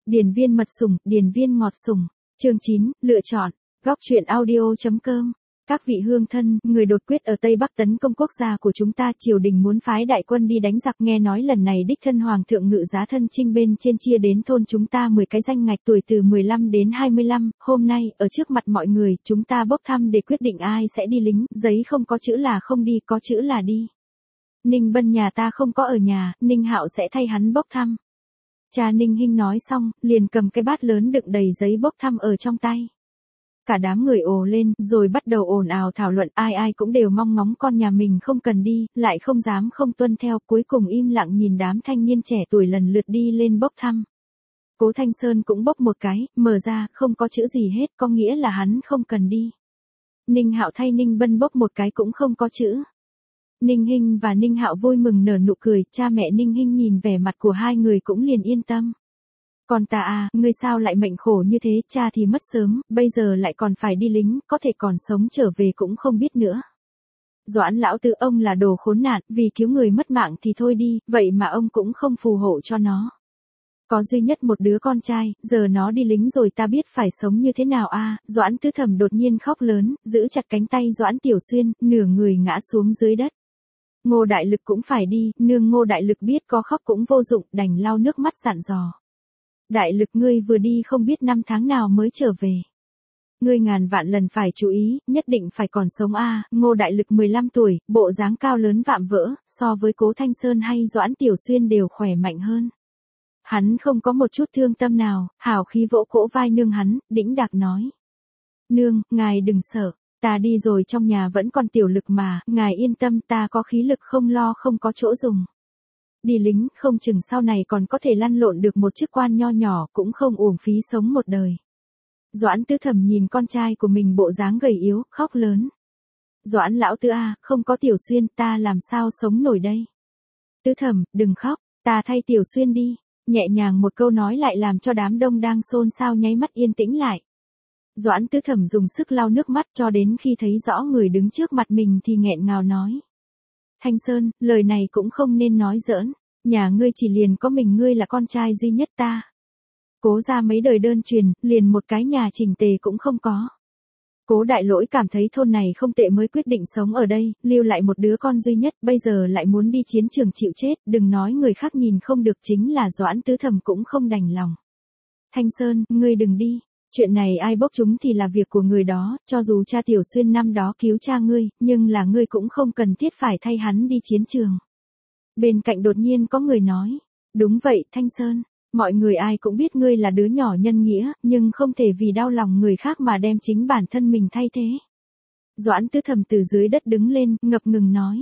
Điền viên mật sủng, điền viên ngọt sủng. Chương 9, lựa chọn. Góc truyện audio.com. Các vị hương thân, người đột quyết ở Tây Bắc tấn công quốc gia của chúng ta, triều đình muốn phái đại quân đi đánh giặc, nghe nói lần này đích thân hoàng thượng ngự giá thân chinh bên trên chia đến thôn chúng ta 10 cái danh ngạch tuổi từ 15 đến 25, hôm nay, ở trước mặt mọi người, chúng ta bốc thăm để quyết định ai sẽ đi lính, giấy không có chữ là không đi, có chữ là đi. Ninh Bân nhà ta không có ở nhà, Ninh Hạo sẽ thay hắn bốc thăm. Cha Ninh Hinh nói xong, liền cầm cái bát lớn đựng đầy giấy bốc thăm ở trong tay. Cả đám người ồ lên, rồi bắt đầu ồn ào thảo luận, ai ai cũng đều mong ngóng con nhà mình không cần đi, lại không dám không tuân theo, cuối cùng im lặng nhìn đám thanh niên trẻ tuổi lần lượt đi lên bốc thăm. Cố Thanh Sơn cũng bốc một cái, mở ra, không có chữ gì hết, có nghĩa là hắn không cần đi. Ninh Hạo thay Ninh Bân bốc một cái cũng không có chữ. Ninh Hinh và Ninh Hạo vui mừng nở nụ cười, cha mẹ Ninh Hinh nhìn vẻ mặt của hai người cũng liền yên tâm. Còn ta à, ngươi sao lại mệnh khổ như thế, cha thì mất sớm, bây giờ lại còn phải đi lính, có thể còn sống trở về cũng không biết nữa. Doãn lão tứ ông là đồ khốn nạn, vì cứu người mất mạng thì thôi đi, vậy mà ông cũng không phù hộ cho nó. Có duy nhất một đứa con trai, giờ nó đi lính rồi ta biết phải sống như thế nào a. Doãn Tứ Thẩm đột nhiên khóc lớn, giữ chặt cánh tay Doãn Tiểu Xuyên, nửa người ngã xuống dưới đất. Ngô Đại Lực cũng phải đi, nương. Ngô Đại Lực biết có khóc cũng vô dụng, đành lau nước mắt dặn dò. Đại Lực, ngươi vừa đi không biết năm tháng nào mới trở về. Ngươi ngàn vạn lần phải chú ý, nhất định phải còn sống a. Ngô Đại Lực 15 tuổi, bộ dáng cao lớn vạm vỡ, so với Cố Thanh Sơn hay Doãn Tiểu Xuyên đều khỏe mạnh hơn. Hắn không có một chút thương tâm nào, hào khí vỗ cỗ vai nương hắn, đĩnh đạc nói. Nương, ngài đừng sợ, ta đi rồi trong nhà vẫn còn tiểu Lực mà, ngài yên tâm, ta có khí lực không lo không có chỗ dùng. Đi lính, không chừng sau này còn có thể lăn lộn được một chức quan nho nhỏ, cũng không uổng phí sống một đời. Doãn Tứ Thẩm nhìn con trai của mình bộ dáng gầy yếu, khóc lớn. Doãn lão tứ a, không có Tiểu Xuyên, ta làm sao sống nổi đây. Tứ Thẩm, đừng khóc, ta thay Tiểu Xuyên đi. Nhẹ nhàng một câu nói lại làm cho đám đông đang xôn xao nháy mắt yên tĩnh lại. Doãn Tứ Thẩm dùng sức lau nước mắt cho đến khi thấy rõ người đứng trước mặt mình thì nghẹn ngào nói. Thanh Sơn, lời này cũng không nên nói giỡn, nhà ngươi chỉ liền có mình ngươi là con trai duy nhất ta. Cố ra mấy đời đơn truyền, liền một cái nhà chỉnh tề cũng không có. Cố Đại Lỗi cảm thấy thôn này không tệ mới quyết định sống ở đây, lưu lại một đứa con duy nhất, bây giờ lại muốn đi chiến trường chịu chết, đừng nói người khác nhìn không được, chính là Doãn Tứ Thẩm cũng không đành lòng. Thanh Sơn, ngươi đừng đi, chuyện này ai bốc chúng thì là việc của người đó, cho dù cha Tiểu Xuyên năm đó cứu cha ngươi, nhưng là ngươi cũng không cần thiết phải thay hắn đi chiến trường. Bên cạnh đột nhiên có người nói, đúng vậy, Thanh Sơn. Mọi người ai cũng biết ngươi là đứa nhỏ nhân nghĩa, nhưng không thể vì đau lòng người khác mà đem chính bản thân mình thay thế. Doãn Tứ Thẩm từ dưới đất đứng lên, ngập ngừng nói.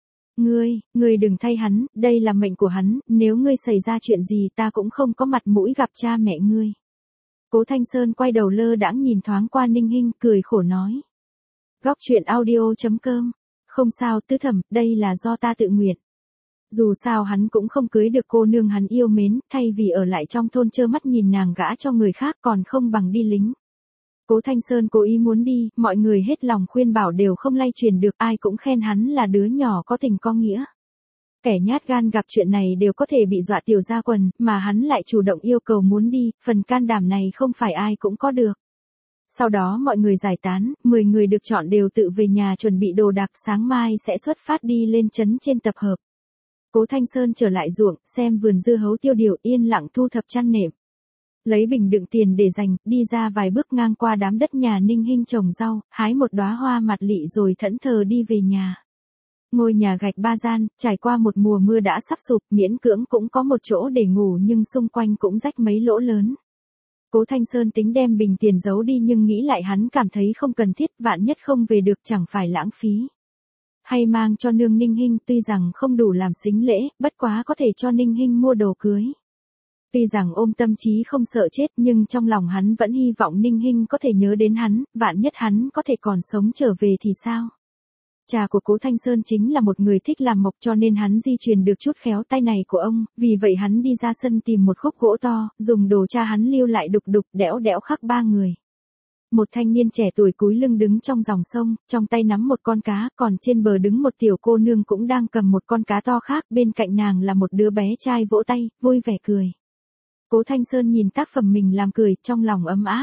Ngươi đừng thay hắn, đây là mệnh của hắn, nếu ngươi xảy ra chuyện gì ta cũng không có mặt mũi gặp cha mẹ ngươi. Cố Thanh Sơn quay đầu lơ đãng nhìn thoáng qua Ninh Hinh, cười khổ nói. Góc truyện audio.com. Không sao Tứ Thẩm, đây là do ta tự nguyện. Dù sao hắn cũng không cưới được cô nương hắn yêu mến, thay vì ở lại trong thôn trơ mắt nhìn nàng gả cho người khác còn không bằng đi lính. Cố Thanh Sơn cố ý muốn đi, mọi người hết lòng khuyên bảo đều không lay truyền được, ai cũng khen hắn là đứa nhỏ có tình có nghĩa. Kẻ nhát gan gặp chuyện này đều có thể bị dọa tiểu ra quần, mà hắn lại chủ động yêu cầu muốn đi, phần can đảm này không phải ai cũng có được. Sau đó mọi người giải tán, 10 người được chọn đều tự về nhà chuẩn bị đồ đạc, sáng mai sẽ xuất phát đi lên trấn trên tập hợp. Cố Thanh Sơn trở lại ruộng, xem vườn dưa hấu tiêu điều, yên lặng thu thập chăn nệm. Lấy bình đựng tiền để dành, đi ra vài bước ngang qua đám đất nhà Ninh Hinh trồng rau, hái một đóa hoa mặt lị rồi thẫn thờ đi về nhà. Ngôi nhà gạch 3 gian, trải qua một mùa mưa đã sắp sụp, miễn cưỡng cũng có một chỗ để ngủ nhưng xung quanh cũng rách mấy lỗ lớn. Cố Thanh Sơn tính đem bình tiền giấu đi nhưng nghĩ lại hắn cảm thấy không cần thiết, vạn nhất không về được chẳng phải lãng phí. Hay mang cho nương Ninh Hinh, tuy rằng không đủ làm sính lễ, bất quá có thể cho Ninh Hinh mua đồ cưới. Tuy rằng ôm tâm trí không sợ chết nhưng trong lòng hắn vẫn hy vọng Ninh Hinh có thể nhớ đến hắn, vạn nhất hắn có thể còn sống trở về thì sao. Cha của Cố Thanh Sơn chính là một người thích làm mộc cho nên hắn di truyền được chút khéo tay này của ông, vì vậy hắn đi ra sân tìm một khúc gỗ to, dùng đồ cha hắn lưu lại đục đục đẽo đẽo khắc 3 người. Một thanh niên trẻ tuổi cúi lưng đứng trong dòng sông, trong tay nắm một con cá, còn trên bờ đứng một tiểu cô nương cũng đang cầm một con cá to khác, bên cạnh nàng là một đứa bé trai vỗ tay, vui vẻ cười. Cố Thanh Sơn nhìn tác phẩm mình làm cười, trong lòng ấm áp.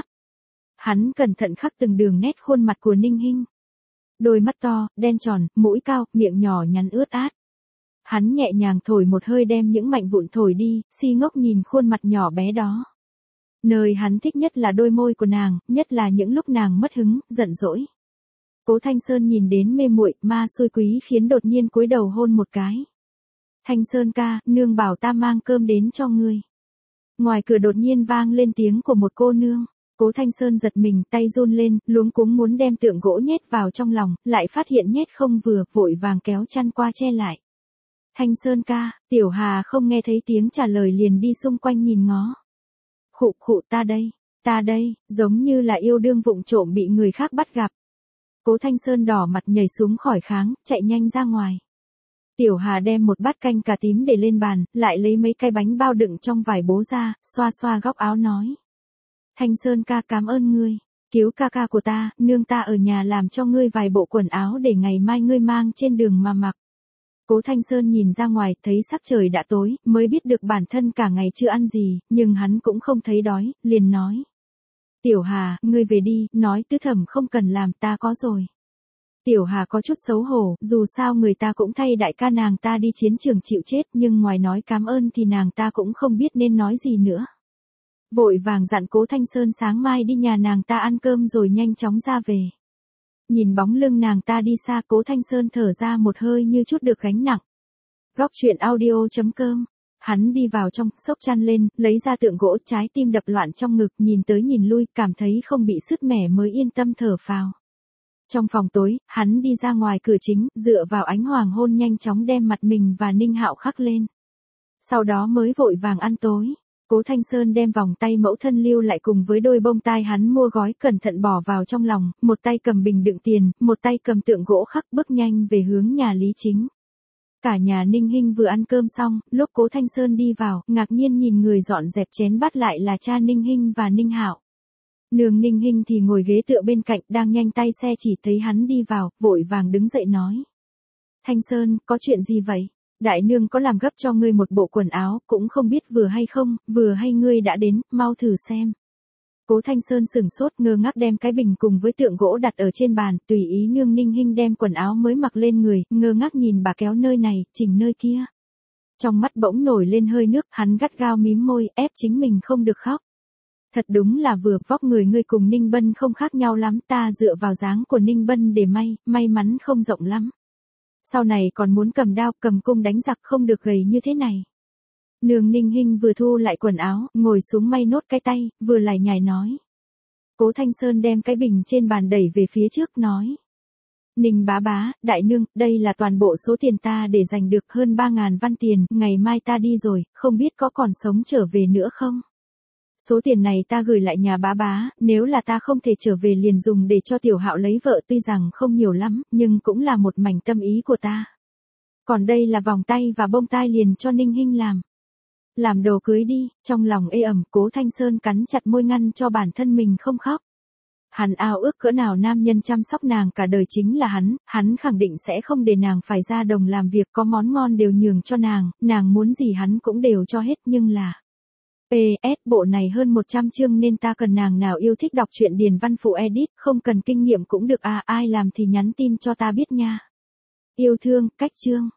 Hắn cẩn thận khắc từng đường nét khuôn mặt của Ninh Hinh. Đôi mắt to, đen tròn, mũi cao, miệng nhỏ nhắn ướt át. Hắn nhẹ nhàng thổi một hơi đem những mảnh vụn thổi đi, si ngốc nhìn khuôn mặt nhỏ bé đó. Nơi hắn thích nhất là đôi môi của nàng, nhất là những lúc nàng mất hứng, giận dỗi. Cố Thanh Sơn nhìn đến mê muội, ma xui quý khiến đột nhiên cúi đầu hôn một cái. Thanh Sơn ca, nương bảo ta mang cơm đến cho ngươi. Ngoài cửa đột nhiên vang lên tiếng của một cô nương. Cố Thanh Sơn giật mình, tay run lên, luống cuống muốn đem tượng gỗ nhét vào trong lòng, lại phát hiện nhét không vừa, vội vàng kéo chăn qua che lại. Thanh Sơn ca, Tiểu Hà không nghe thấy tiếng trả lời liền đi xung quanh nhìn ngó. Khụ khụ, ta đây, giống như là yêu đương vụng trộm bị người khác bắt gặp. Cố Thanh Sơn đỏ mặt nhảy xuống khỏi kháng, chạy nhanh ra ngoài. Tiểu Hà đem một bát canh cà tím để lên bàn, lại lấy mấy cái bánh bao đựng trong vải bố ra, xoa xoa góc áo nói. Thanh Sơn ca, cảm ơn ngươi, cứu ca ca của ta, nương ta ở nhà làm cho ngươi vài bộ quần áo để ngày mai ngươi mang trên đường mà mặc. Cố Thanh Sơn nhìn ra ngoài, thấy sắc trời đã tối, mới biết được bản thân cả ngày chưa ăn gì, nhưng hắn cũng không thấy đói, liền nói. Tiểu Hà, ngươi về đi, nói Tứ Thẩm không cần làm, ta có rồi. Tiểu Hà có chút xấu hổ, dù sao người ta cũng thay đại ca nàng ta đi chiến trường chịu chết, nhưng ngoài nói cảm ơn thì nàng ta cũng không biết nên nói gì nữa. Vội vàng dặn Cố Thanh Sơn sáng mai đi nhà nàng ta ăn cơm rồi nhanh chóng ra về. Nhìn bóng lưng nàng ta đi xa, Cố Thanh Sơn thở ra một hơi như chút được gánh nặng. Góc truyện audio.com. Hắn đi vào trong, xốc chăn lên, lấy ra tượng gỗ, trái tim đập loạn trong ngực, nhìn tới nhìn lui, cảm thấy không bị sứt mẻ mới yên tâm thở phào. Trong phòng tối, hắn đi ra ngoài cửa chính, dựa vào ánh hoàng hôn nhanh chóng đem mặt mình và Ninh Hạo khắc lên. Sau đó mới vội vàng ăn tối. Cố Thanh Sơn đem vòng tay mẫu thân lưu lại cùng với đôi bông tai hắn mua gói cẩn thận bỏ vào trong lòng, một tay cầm bình đựng tiền, một tay cầm tượng gỗ khắc, bước nhanh về hướng nhà Lý Chính. Cả nhà Ninh Hinh vừa ăn cơm xong, lúc Cố Thanh Sơn đi vào, ngạc nhiên nhìn người dọn dẹp chén bát lại là cha Ninh Hinh và Ninh Hạo. Nương Ninh Hinh thì ngồi ghế tựa bên cạnh, đang nhanh tay xe chỉ thấy hắn đi vào, vội vàng đứng dậy nói. Thanh Sơn, có chuyện gì vậy? Đại nương có làm gấp cho ngươi một bộ quần áo, cũng không biết vừa hay không, vừa hay ngươi đã đến, mau thử xem. Cố Thanh Sơn sửng sốt ngơ ngác đem cái bình cùng với tượng gỗ đặt ở trên bàn, tùy ý nương Ninh Hinh đem quần áo mới mặc lên người, ngơ ngác nhìn bà kéo nơi này, chỉnh nơi kia. Trong mắt bỗng nổi lên hơi nước, hắn gắt gao mím môi, ép chính mình không được khóc. Thật đúng là vừa, vóc người ngươi cùng Ninh Bân không khác nhau lắm, ta dựa vào dáng của Ninh Bân để may mắn không rộng lắm. Sau này còn muốn cầm đao, cầm cung đánh giặc không được gầy như thế này. Nương Ninh Hinh vừa thu lại quần áo, ngồi xuống may nốt cái tay, vừa lải nhải nói. Cố Thanh Sơn đem cái bình trên bàn đẩy về phía trước nói. Ninh bá bá, đại nương, đây là toàn bộ số tiền ta để dành được hơn 3.000 văn tiền, ngày mai ta đi rồi, không biết có còn sống trở về nữa không? Số tiền này ta gửi lại nhà bá bá, nếu là ta không thể trở về liền dùng để cho Tiểu Hạo lấy vợ, tuy rằng không nhiều lắm, nhưng cũng là một mảnh tâm ý của ta. Còn đây là vòng tay và bông tai liền cho Ninh Hinh làm. Làm đồ cưới đi, trong lòng ê ẩm, Cố Thanh Sơn cắn chặt môi ngăn cho bản thân mình không khóc. Hắn ao ước cỡ nào nam nhân chăm sóc nàng cả đời chính là hắn khẳng định sẽ không để nàng phải ra đồng làm việc, có món ngon đều nhường cho nàng muốn gì hắn cũng đều cho hết, nhưng là... PS, bộ này hơn 100 chương nên ta cần nàng nào yêu thích đọc truyện điền văn phụ edit, không cần kinh nghiệm cũng được ai làm thì nhắn tin cho ta biết nha. Yêu thương, cách chương.